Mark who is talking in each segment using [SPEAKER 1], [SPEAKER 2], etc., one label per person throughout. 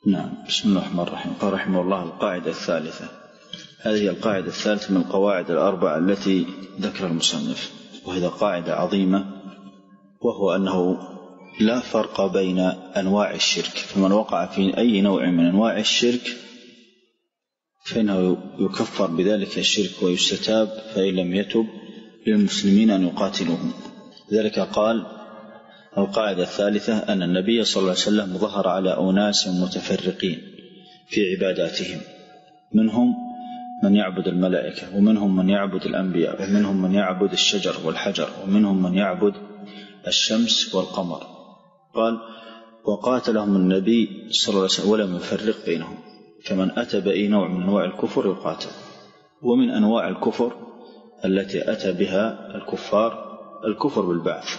[SPEAKER 1] نعم. بسم الله الرحمن الرحيم. قال رحمه الله: القاعدة الثالثة. هذه القاعدة الثالثة من القواعد الأربعة التي ذكر المصنف، وهي قاعدة عظيمة، وهو أنه لا فرق بين أنواع الشرك، فمن وقع في أي نوع من أنواع الشرك فإنه يكفر بذلك الشرك ويستتاب، فإن لم يتب للمسلمين أن يقاتلوهم. ذلك قال: القاعدة الثالثة أن النبي صلى الله عليه وسلم ظهر على أناس متفرقين في عباداتهم، منهم من يعبد الملائكة، ومنهم من يعبد الأنبياء، ومنهم من يعبد الشجر والحجر، ومنهم من يعبد الشمس والقمر. قال: وقاتلهم النبي صلى الله عليه وسلم ولم يفرق بينهم، فمن أتى بأي نوع من أنواع الكفر يقاتل. ومن أنواع الكفر التي أتى بها الكفار الكفر بالبعث،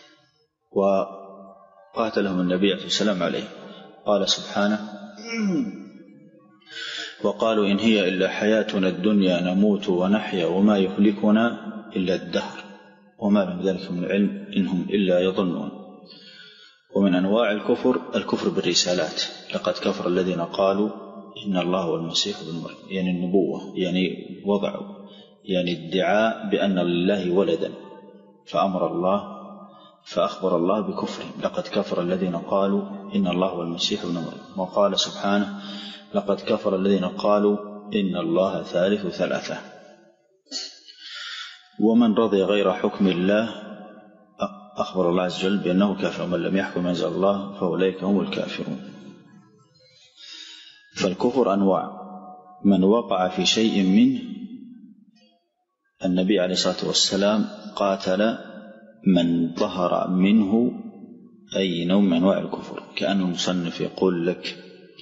[SPEAKER 1] وقاتلهم النبي عليه السلام عليه. قال سبحانه: وقالوا إن هي إلا حياتنا الدنيا نموت ونحيا وما يهلكنا إلا الدهر وما لهم ذلك من علم إنهم إلا يظنون. ومن أنواع الكفر بالرسالات، لقد كفر الذين قالوا إن الله هو المسيح ابن مريم، يعني النبوة، يعني وضعوا، يعني ادعاء بأن لله ولدا، فأخبر الله بكفرهم. لقد كفر الذين قالوا إن الله هو المسيح ابن مريم. وقال سبحانه: لقد كفر الذين قالوا إن الله ثالث ثلاثة. ومن رضي غير حكم الله أخبر الله عز وجل بأنه كافر، ومن لم يحكم أنزل الله فأولئك هم الكافرون. فالكفر أنواع: من وقع في شيء منه، النبي عليه الصلاة والسلام قاتل من ظهر منه أي نوع من أنواع الكفر، كأن المصنف يقول لك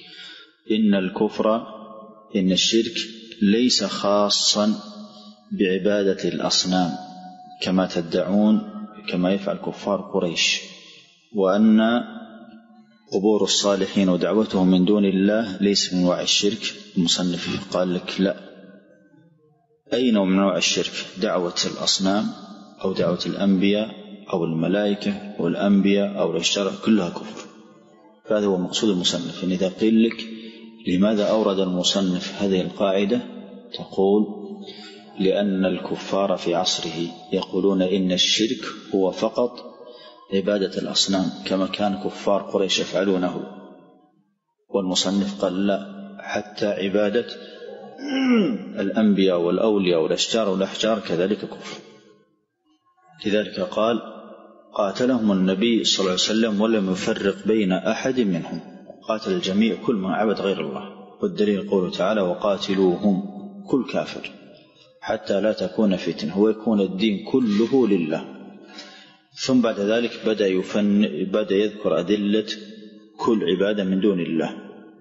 [SPEAKER 1] إن الشرك ليس خاصا بعبادة الأصنام كما تدعون، كما يفعل كفار قريش، وأن قبور الصالحين ودعوتهم من دون الله ليس من أنواع الشرك. المصنف قال لك لا، أي نوع من أنواع الشرك، دعوة الأصنام أو دعوة الأنبياء أو الملائكة أو الأنبياء أو الأشجار كلها كفر. فهذا هو مقصود المصنف. إذا قيل لك لماذا أورد المصنف هذه القاعدة، تقول: لأن الكفار في عصره يقولون إن الشرك هو فقط عبادة الأصنام كما كان كفار قريش يفعلونه. والمصنف قال لا، حتى عبادة الأنبياء والأولياء والأشجار والأحجار كذلك كفر. لذلك قال: قاتلهم النبي صلى الله عليه وسلم ولم يفرق بين أحد منهم، قاتل الجميع كل من عبد غير الله. والدليل قوله تعالى: وقاتلوهم، كل كافر، حتى لا تكون فتنة ويكون الدين كله لله. ثم بعد ذلك بدأ يذكر أدلة كل عبادة من دون الله.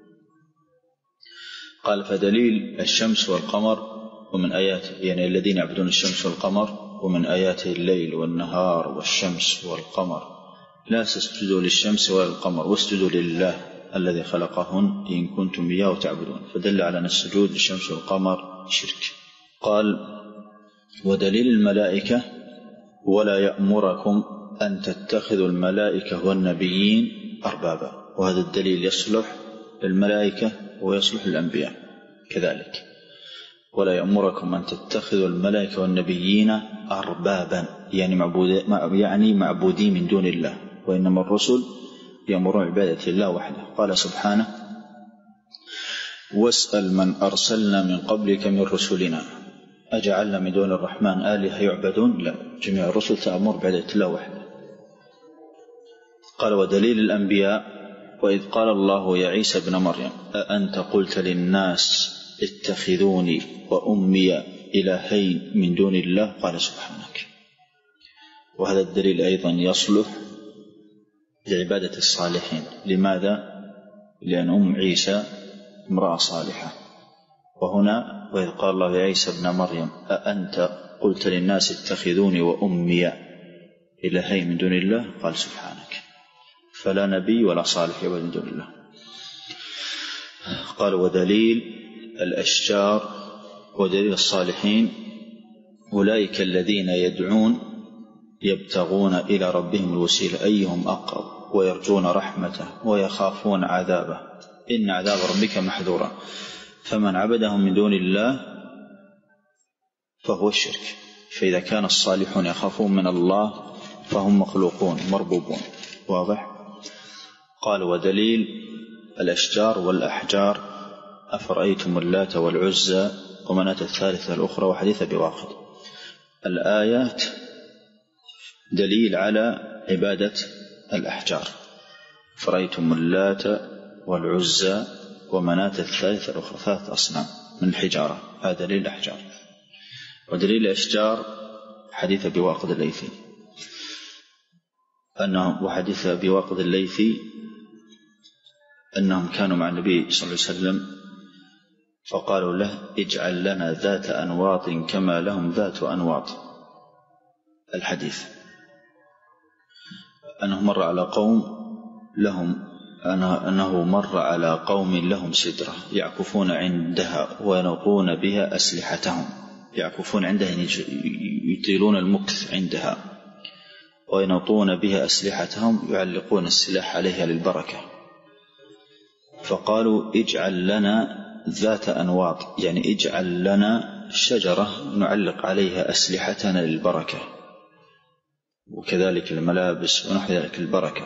[SPEAKER 1] قال: فدليل الشمس والقمر ومن آياته، يعني الذين يعبدون الشمس والقمر، ومن آياته الليل والنهار والشمس والقمر، لا تسجدوا للشمس ولا القمر واسجدوا لله الذي خلقهن إن كنتم إياه تعبدون. فدل على أن السجود للشمس والقمر شرك. قال: ودليل الملائكة: ولا يأمركم أن تتخذوا الملائكة والنبيين أربابا. وهذا الدليل يصلح للملائكة ويصلح للأنبياء كذلك. ولا يأمركم أن تتخذوا الملائكة والنبيين أربابا، يعني معبودين من دون الله، وإنما الرسل يأمرون عبادة الله وحده. قال سبحانه: واسأل من أرسلنا من قبلك من رسلنا أجعلنا من دون الرحمن آلهة يعبدون؟ لا، جميع الرسل تأمر بعبادة الله وحده. قال: ودليل الأنبياء: وإذ قال الله يا عيسى ابن مريم أأنت قلت للناس اتخذوني وأمي إلهين من دون الله؟ قال: سبحانك. وهذا الدليل أيضا يصلح لعبادة الصالحين. لماذا؟ لأن أم عيسى امرأة صالحة. وهنا: وإذ قال الله يا عيسى ابن مريم أأنت قلت للناس اتخذوني وأمي إلهين من دون الله؟ قال: سبحانك. فلا نبي ولا صالح يعبد من دون الله. قال: ودليل الأشجار ودليل الصالحين: أولئك الذين يدعون يبتغون إلى ربهم الوسيلة أيهم أقرب ويرجون رحمته ويخافون عذابه إن عذاب ربك محذورا. فمن عبدهم من دون الله فهو الشرك. فإذا كان الصالحون يخافون من الله فهم مخلوقون مربوبون. واضح؟ قال ودليل الأشجار والأحجار أفرأيتم اللات والعزى ومناة الثالثة الأخرى وحديث أبي واقد. الآيات دليل على عبادة الأحجار. أفرأيتم اللات والعزى ومناة الثالثة الأخرى 3 أصنام من الحجارة. هذا دليل الأحجار. ودليل الأشجار حديث أبي واقد الليثي وحديث أبي واقد الليثي أنهم كانوا مع النبي صلى الله عليه وسلم فقالوا له اجعل لنا ذات أنواط كما لهم ذات أنواط. الحديث أنه مر على قوم لهم سدرة يعكفون عندها وينوطون بها أسلحتهم. يعكفون عندها يطيلون المكث عندها وينوطون بها أسلحتهم يعلقون السلاح عليها للبركة. فقالوا اجعل لنا ذات أنواط يعني اجعل لنا شجرة نعلق عليها أسلحتنا للبركة وكذلك الملابس ونحو ذلك البركة.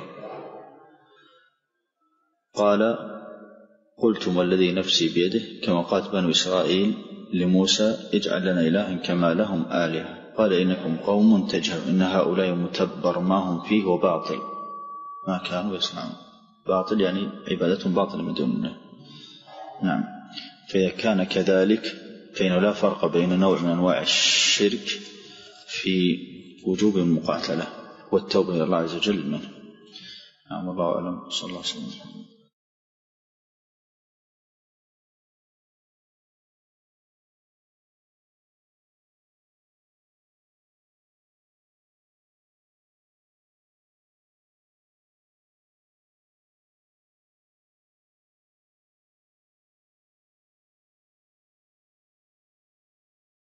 [SPEAKER 1] قال قلتم والذي نفسي بيده كما قالت بنو إسرائيل لموسى اجعل لنا إلها كما لهم آلهة قال إنكم قوم تجهلون إن هؤلاء متبر ما هم فيه وباطل ما كانوا يصنعون. باطل يعني عبادتهم باطل من دون الله. نعم. فإذا كان كذلك فإنه لا فرق بين نوع من أنواع الشرك في وجوب المقاتلة والتوبة إلى الله عز وجل منه. نعم. والله أعلم. صلى الله عليه وسلم.